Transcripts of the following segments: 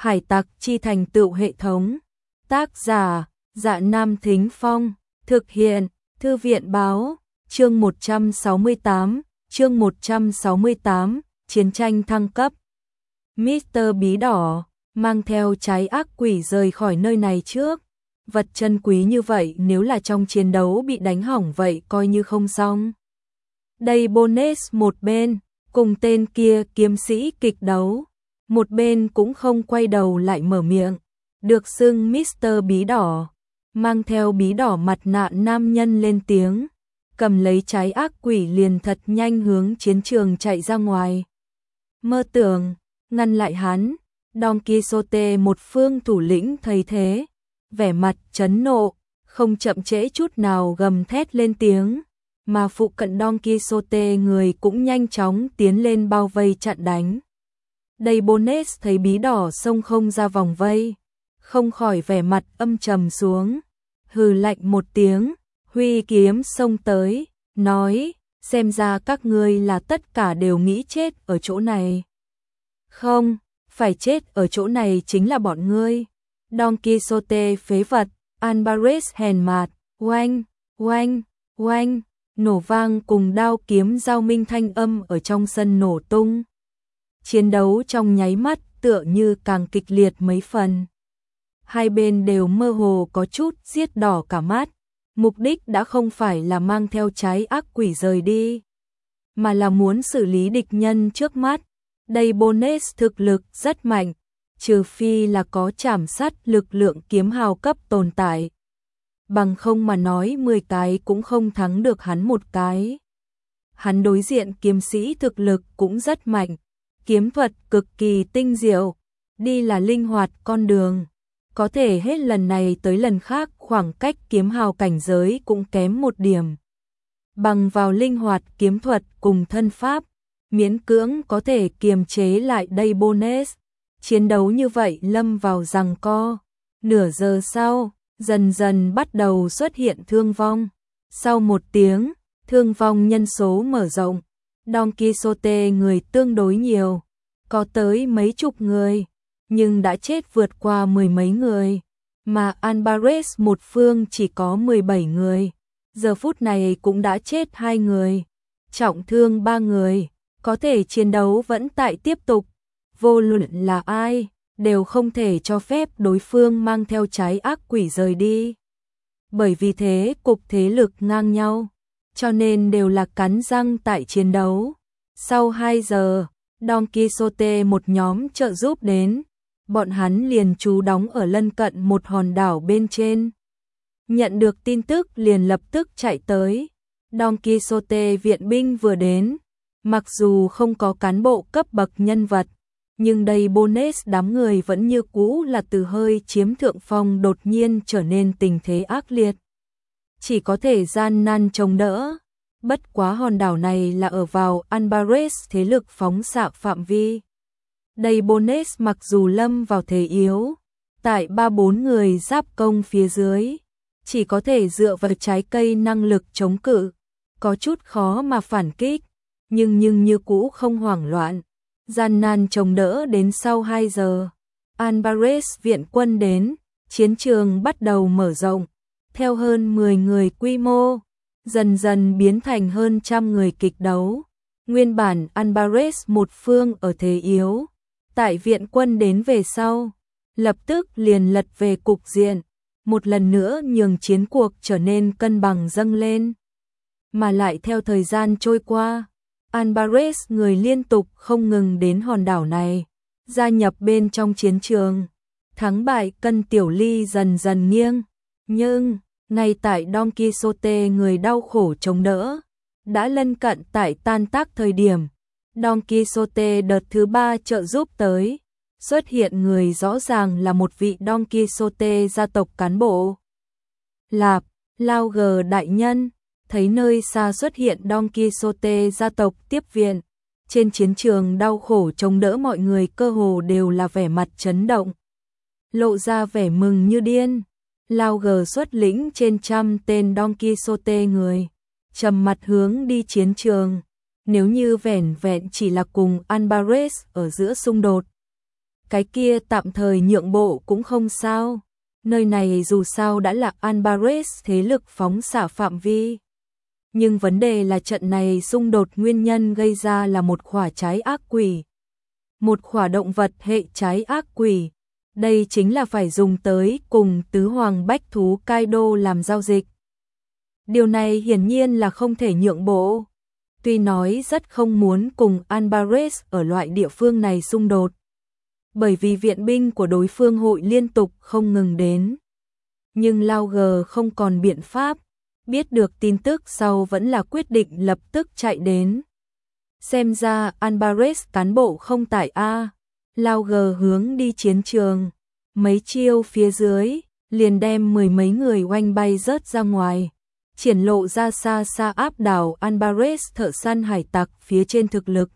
Hải tặc chi thành tựu hệ thống. Tác giả, Dạ Nam Thính Phong. Thực hiện, Thư viện Báo. Chương 168, Chiến tranh thăng cấp. Mr. Bí Đỏ mang theo trái ác quỷ rời khỏi nơi này trước. Vật chân quý như vậy nếu là trong chiến đấu bị đánh hỏng vậy coi như không xong. Đây Bonus một bên, cùng tên kia kiếm sĩ kịch đấu. Một bên cũng không quay đầu lại mở miệng. Được xưng Mr. Bí Đỏ, mang theo bí đỏ mặt nạ nam nhân lên tiếng. Cầm lấy trái ác quỷ liền thật nhanh hướng chiến trường chạy ra ngoài. Mơ tưởng, ngăn lại hắn. Don Quixote một phương thủ lĩnh thấy thế, vẻ mặt chấn nộ, không chậm trễ chút nào gầm thét lên tiếng, mà phụ cận Don Quixote người cũng nhanh chóng tiến lên bao vây chặn đánh. Đây Bonus thấy bí đỏ xông không ra vòng vây, không khỏi vẻ mặt âm trầm xuống, hừ lạnh một tiếng, huy kiếm xông tới, nói, xem ra các ngươi là tất cả đều nghĩ chết ở chỗ này. Không, phải chết ở chỗ này chính là bọn ngươi. Don Quixote phế vật, Alvarez hèn mạt, oanh, oanh, oanh, nổ vang cùng đao kiếm giao minh thanh âm ở trong sân nổ tung. Chiến đấu trong nháy mắt tựa như càng kịch liệt mấy phần. Hai bên đều mơ hồ có chút giết đỏ cả mắt. Mục đích đã không phải là mang theo trái ác quỷ rời đi, mà là muốn xử lý địch nhân trước mắt. Đây Bonus thực lực rất mạnh, trừ phi là có trảm sát lực lượng kiếm hào cấp tồn tại. Bằng không mà nói 10 cái cũng không thắng được hắn một cái. Hắn đối diện kiếm sĩ thực lực cũng rất mạnh, kiếm thuật cực kỳ tinh diệu, đi là linh hoạt con đường. Có thể hết lần này tới lần khác khoảng cách kiếm hào cảnh giới cũng kém một điểm. Bằng vào linh hoạt kiếm thuật cùng thân pháp, miễn cưỡng có thể kiềm chế lại đây Bonus. Chiến đấu như vậy lâm vào giằng co. Nửa giờ sau, dần dần bắt đầu xuất hiện thương vong. Sau một tiếng, thương vong nhân số mở rộng. Don Quixote người tương đối nhiều, có tới mấy chục người, nhưng đã chết vượt qua 10 mấy người, mà Alvarez một phương chỉ có 17 người. Giờ phút này cũng đã chết 2 người, trọng thương 3 người, có thể chiến đấu vẫn tại tiếp tục. Vô luận là ai, đều không thể cho phép đối phương mang theo trái ác quỷ rời đi. Bởi vì thế cục thế lực ngang nhau, cho nên đều là cắn răng tại chiến đấu. Sau 2 giờ, Don Quixote một nhóm trợ giúp đến, bọn hắn liền trú đóng ở lân cận một hòn đảo bên trên. Nhận được tin tức liền lập tức chạy tới. Don Quixote viện binh vừa đến, mặc dù không có cán bộ cấp bậc nhân vật, nhưng đây Bonus đám người vẫn như cũ là từ hơi chiếm thượng phong đột nhiên trở nên tình thế ác liệt. Chỉ có thể gian nan chống đỡ. Bất quá hòn đảo này là ở vào Alvarez thế lực phóng xạ phạm vi. Đây Bonus mặc dù lâm vào thế yếu, tại 3-4 người giáp công phía dưới, chỉ có thể dựa vào trái cây năng lực chống cự, có chút khó mà phản kích, nhưng như cũ không hoảng loạn. Gian nan chống đỡ đến sau 2 giờ, Alvarez viện quân đến, chiến trường bắt đầu mở rộng, theo hơn 10 người quy mô, dần dần biến thành hơn 100 người kịch đấu. Nguyên bản Alvarez một phương ở thế yếu, tại viện quân đến về sau, lập tức liền lật về cục diện, một lần nữa nhường chiến cuộc trở nên cân bằng dâng lên. Mà lại theo thời gian trôi qua, Alvarez người liên tục không ngừng đến hòn đảo này, gia nhập bên trong chiến trường. Thắng bại cân tiểu ly dần dần nghiêng, nhưng ngay tại Don Quixote người đau khổ chống đỡ, đã lân cận tại tan tác thời điểm, Don Quixote đợt thứ 3 trợ giúp tới, xuất hiện người rõ ràng là một vị Don Quixote gia tộc cán bộ. Lạp, Lao Gờ đại nhân, thấy nơi xa xuất hiện Don Quixote gia tộc tiếp viện, trên chiến trường đau khổ chống đỡ mọi người cơ hồ đều là vẻ mặt chấn động, lộ ra vẻ mừng như điên. Lao Gờ xuất lĩnh trên 100 tên Don Quixote người, trầm mặt hướng đi chiến trường. Nếu như vẻn vẹn chỉ là cùng Alvarez ở giữa xung đột, cái kia tạm thời nhượng bộ cũng không sao. Nơi này dù sao đã là Alvarez thế lực phóng xạ phạm vi. Nhưng vấn đề là trận này xung đột nguyên nhân gây ra là một khỏa trái ác quỷ. Một khỏa động vật hệ trái ác quỷ. Đây chính là phải dùng tới cùng tứ hoàng bách thú Kaido làm giao dịch. Điều này hiển nhiên là không thể nhượng bộ. Tuy nói rất không muốn cùng Alvarez ở loại địa phương này xung đột. Bởi vì viện binh của đối phương hội liên tục không ngừng đến. Nhưng Lauger không còn biện pháp. Biết được tin tức sau vẫn là quyết định lập tức chạy đến. Xem ra Alvarez cán bộ không tại A. Lauger hướng đi chiến trường. Mấy chiêu phía dưới, liền đem mười mấy người oanh bay rớt ra ngoài. Triển lộ ra xa xa áp đảo Alvarez thợ săn hải tặc phía trên thực lực.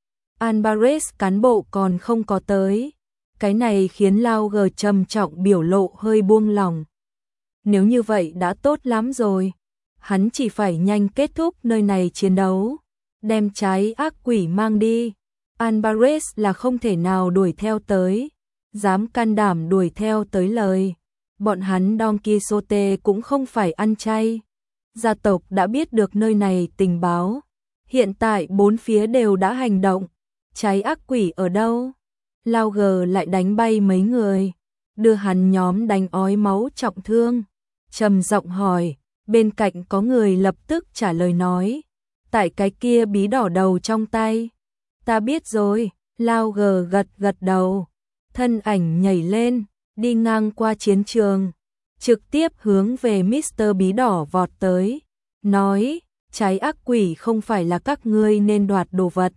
Alvarez cán bộ còn không có tới. Cái này khiến Lauger trầm trọng biểu lộ hơi buông lỏng. Nếu như vậy đã tốt lắm rồi. Hắn chỉ phải nhanh kết thúc nơi này chiến đấu. Đem trái ác quỷ mang đi. Alvarez là không thể nào đuổi theo tới. Dám can đảm đuổi theo tới lời. Bọn hắn Don Quixote cũng không phải ăn chay. Gia tộc đã biết được nơi này tình báo. Hiện tại bốn phía đều đã hành động. Trái ác quỷ ở đâu? Lauger lại đánh bay mấy người. Đưa hắn nhóm đánh ói máu trọng thương. Trầm giọng hỏi. Bên cạnh có người lập tức trả lời nói. Tại cái kia bí đỏ đầu trong tay. Ta biết rồi. Lauger gật gật đầu. Thân ảnh nhảy lên. Đi ngang qua chiến trường. Trực tiếp hướng về Mr. Bí Đỏ vọt tới. Nói. Trái ác quỷ không phải là các ngươi nên đoạt đồ vật.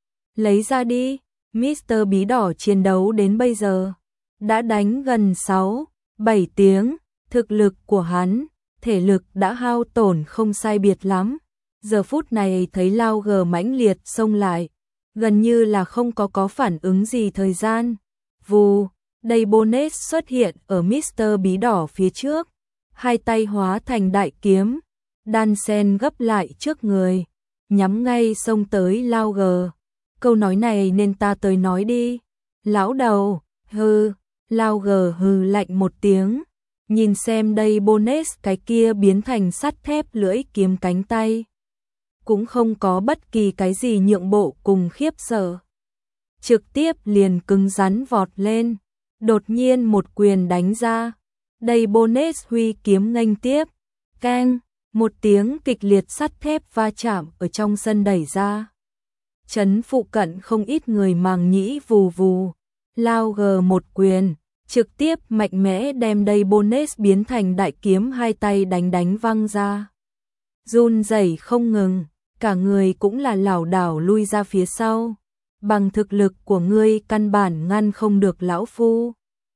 Lấy ra đi. Mr. Bí Đỏ chiến đấu đến bây giờ. Đã đánh gần 6-7 tiếng. Thực lực của hắn. Thể lực đã hao tổn không sai biệt lắm. Giờ phút này thấy Lauger mãnh liệt xông lại. Gần như là không có phản ứng gì thời gian. Vù, đây Bonnet xuất hiện ở Mr. Bí Đỏ phía trước. Hai tay hóa thành đại kiếm. Đan sen gấp lại trước người. Nhắm ngay xông tới Lauger. Câu nói này nên ta tới nói đi. Lão đầu, hừ. Lauger hừ lạnh một tiếng. Nhìn xem đây Bonnet cái kia biến thành sắt thép lưỡi kiếm cánh tay. Cũng không có bất kỳ cái gì nhượng bộ cùng khiếp sợ. Trực tiếp liền cứng rắn vọt lên. Đột nhiên một quyền đánh ra. Đây Bonnet huy kiếm nghênh tiếp. Keng, một tiếng kịch liệt sắt thép va chạm ở trong sân đẩy ra. Chấn phụ cận không ít người màng nhĩ vù vù. Lauger một quyền. Trực tiếp mạnh mẽ đem đây Bonnet biến thành đại kiếm hai tay đánh văng ra. Run rẩy không ngừng, cả người cũng là lảo đảo lui ra phía sau. Bằng thực lực của ngươi căn bản ngăn không được lão phu.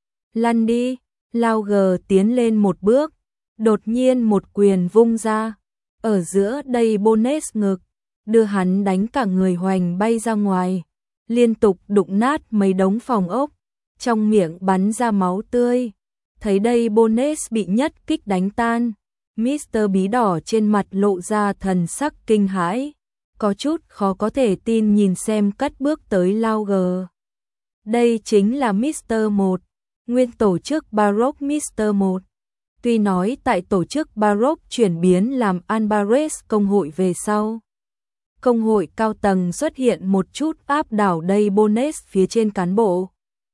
Lăn đi, Lauger tiến lên một bước, đột nhiên một quyền vung ra. Ở giữa đây Bonnet ngực, đưa hắn đánh cả người hoành bay ra ngoài. Liên tục đụng nát mấy đống phòng ốc. Trong miệng bắn ra máu tươi. Thấy đây Bonnet bị nhất kích đánh tan. Mr. Bí Đỏ trên mặt lộ ra thần sắc kinh hãi. Có chút khó có thể tin nhìn xem cất bước tới Lauger. Đây chính là Mr. 1. Nguyên tổ chức Baroque Mr. 1. Tuy nói tại tổ chức Baroque chuyển biến làm Alvarez công hội về sau. Công hội cao tầng xuất hiện một chút áp đảo đây Bonnet phía trên cán bộ.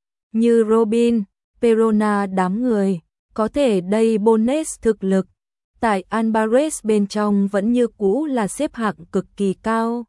Như Robin, Perona đám người, có thể đây Bonnet thực lực. Tại Alvarez bên trong vẫn như cũ là xếp hạng cực kỳ cao.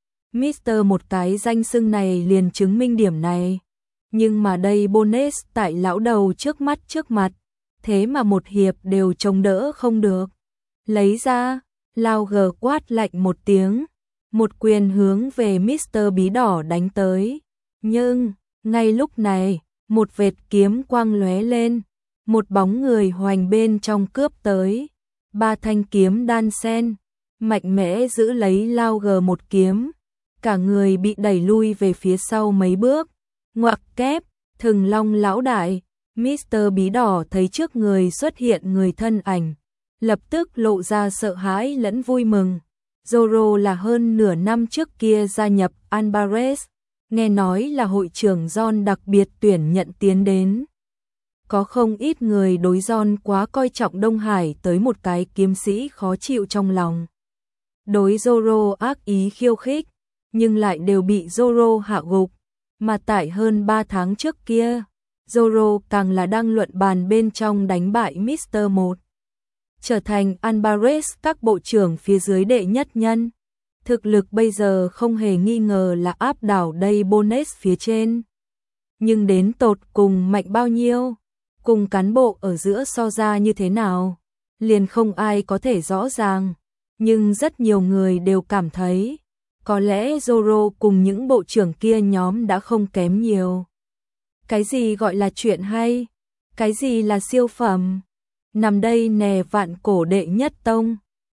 Mr. một cái danh xưng này liền chứng minh điểm này. Nhưng mà đây Bonnet tại lão đầu trước mặt. Thế mà một hiệp đều chống đỡ không được. Lấy ra, Lauger quát lạnh một tiếng. Một quyền hướng về Mr. Bí Đỏ đánh tới. Nhưng, ngay lúc này, một vệt kiếm quang lóe lên. Một bóng người hoành bên trong cướp tới. Ba thanh kiếm đan sen. Mạnh mẽ giữ lấy Lauger một kiếm. Cả người bị đẩy lui về phía sau mấy bước. Ngoặc kép, Thừng Long lão đại. Mr. Bí Đỏ thấy trước người xuất hiện người thân ảnh. Lập tức lộ ra sợ hãi lẫn vui mừng. Zoro là hơn nửa năm trước kia gia nhập Alvarez. Nghe nói là hội trưởng John đặc biệt tuyển nhận tiến đến. Có không ít người đối John quá coi trọng Đông Hải tới một cái kiếm sĩ khó chịu trong lòng. Đối Zoro ác ý khiêu khích, nhưng lại đều bị Zoro hạ gục. Mà tại hơn 3 tháng trước kia, Zoro càng là đang luận bàn bên trong đánh bại Mr. 1. Trở thành Alvarez các bộ trưởng phía dưới đệ nhất nhân. Thực lực bây giờ không hề nghi ngờ là áp đảo đây Bonnet phía trên. Nhưng đến tột cùng mạnh bao nhiêu, cùng cán bộ ở giữa so ra như thế nào, liền không ai có thể rõ ràng. Nhưng rất nhiều người đều cảm thấy, có lẽ Zoro cùng những bộ trưởng kia nhóm đã không kém nhiều. Cái gì gọi là chuyện hay? Cái gì là siêu phẩm? Nằm đây nè vạn cổ đệ nhất tông.